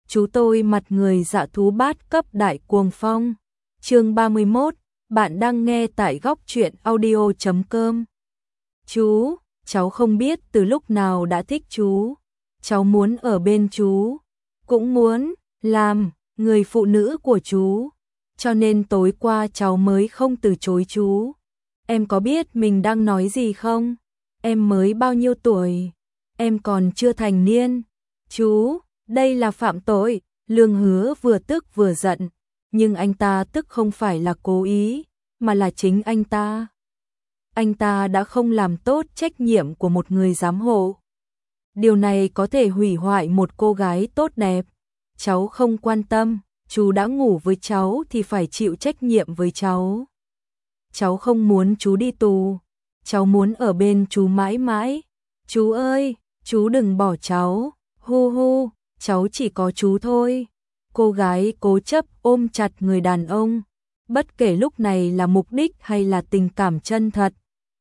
chú tôi mặt người dạ thú bát cấp đại cuồng phong. Chương 31, bạn đang nghe tại góc truyện audio.com. Chú, cháu không biết từ lúc nào đã thích chú. Cháu muốn ở bên chú, cũng muốn làm người phụ nữ của chú. Cho nên tối qua cháu mới không từ chối chú. Em có biết mình đang nói gì không? Em mới bao nhiêu tuổi? Em còn chưa thành niên. Chú, đây là phạm tội. Lương Hứa vừa tức vừa giận. Nhưng anh ta tức không phải là cố ý, mà là chính anh ta. Anh ta đã không làm tốt trách nhiệm của một người giám hộ. Điều này có thể hủy hoại một cô gái tốt đẹp. Cháu không quan tâm, chú đã ngủ với cháu thì phải chịu trách nhiệm với cháu. Cháu không muốn chú đi tù, cháu muốn ở bên chú mãi mãi. Chú ơi, chú đừng bỏ cháu, hu hu, cháu chỉ có chú thôi. Cô gái cố chấp ôm chặt người đàn ông, bất kể lúc này là mục đích hay là tình cảm chân thật.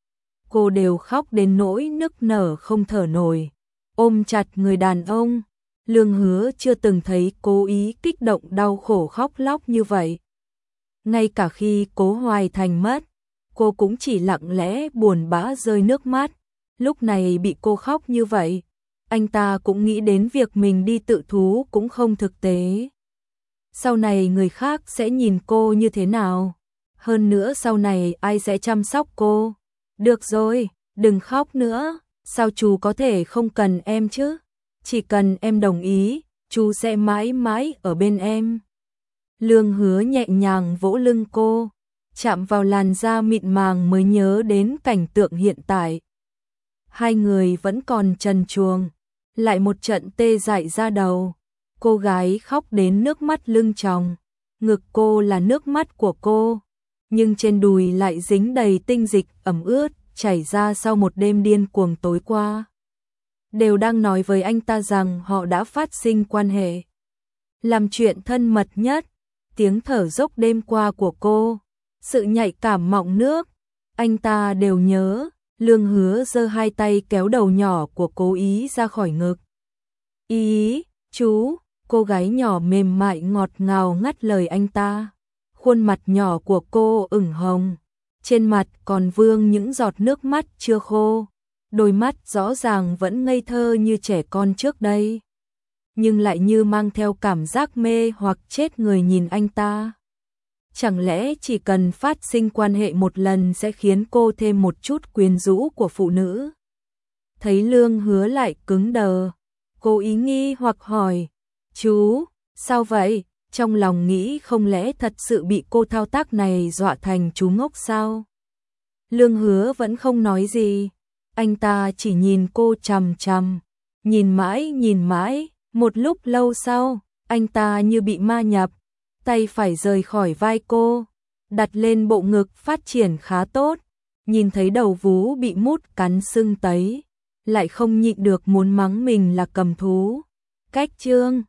Cô đều khóc đến nỗi nức nở không thở nổi, ôm chặt người đàn ông. Lương Hứa chưa từng thấy cố ý kích động đau khổ khóc lóc như vậy. Ngay cả khi Cố Hoài Thành mất, cô cũng chỉ lặng lẽ buồn bã rơi nước mắt. Lúc này bị cô khóc như vậy, anh ta cũng nghĩ đến việc mình đi tự thú cũng không thực tế. Sau này người khác sẽ nhìn cô như thế nào? Hơn nữa sau này ai sẽ chăm sóc cô? Được rồi, đừng khóc nữa. Sao chú có thể không cần em chứ? Chỉ cần em đồng ý, chú sẽ mãi mãi ở bên em. Lương Hứa nhẹ nhàng vỗ lưng cô, chạm vào làn da mịn màng mới nhớ đến cảnh tượng hiện tại. Hai người vẫn còn trần truồng, lại một trận tê dại ra đầu. Cô gái khóc đến nước mắt lưng tròng, ngực cô là nước mắt của cô, nhưng trên đùi lại dính đầy tinh dịch ẩm ướt chảy ra sau một đêm điên cuồng tối qua. Đều đang nói với anh ta rằng họ đã phát sinh quan hệ, làm chuyện thân mật nhất. Tiếng thở dốc đêm qua của cô, sự nhạy cảm mọng nước, anh ta đều nhớ. Lương Hứa giơ hai tay kéo đầu nhỏ của Cố Ý ra khỏi ngực. Ý, chú, cô gái nhỏ mềm mại ngọt ngào ngắt lời anh ta. Khuôn mặt nhỏ của cô ửng hồng, trên mặt còn vương những giọt nước mắt chưa khô. Đôi mắt rõ ràng vẫn ngây thơ như trẻ con trước đây, nhưng lại như mang theo cảm giác mê hoặc chết người nhìn anh ta. Chẳng lẽ chỉ cần phát sinh quan hệ một lần sẽ khiến cô thêm một chút quyến rũ của phụ nữ? Thấy Lương Hứa lại cứng đờ, Cố Ý nghi hoặc hỏi, chú, sao vậy? Trong lòng nghĩ không lẽ thật sự bị cô thao tác này dọa thành chú ngốc sao? Lương Hứa vẫn không nói gì, anh ta chỉ nhìn cô chằm chằm, nhìn mãi, một lúc lâu sau, anh ta như bị ma nhập, tay phải rời khỏi vai cô, đặt lên bộ ngực phát triển khá tốt, nhìn thấy đầu vú bị mút cắn sưng tấy, lại không nhịn được muốn mắng mình là cầm thú. Cách chương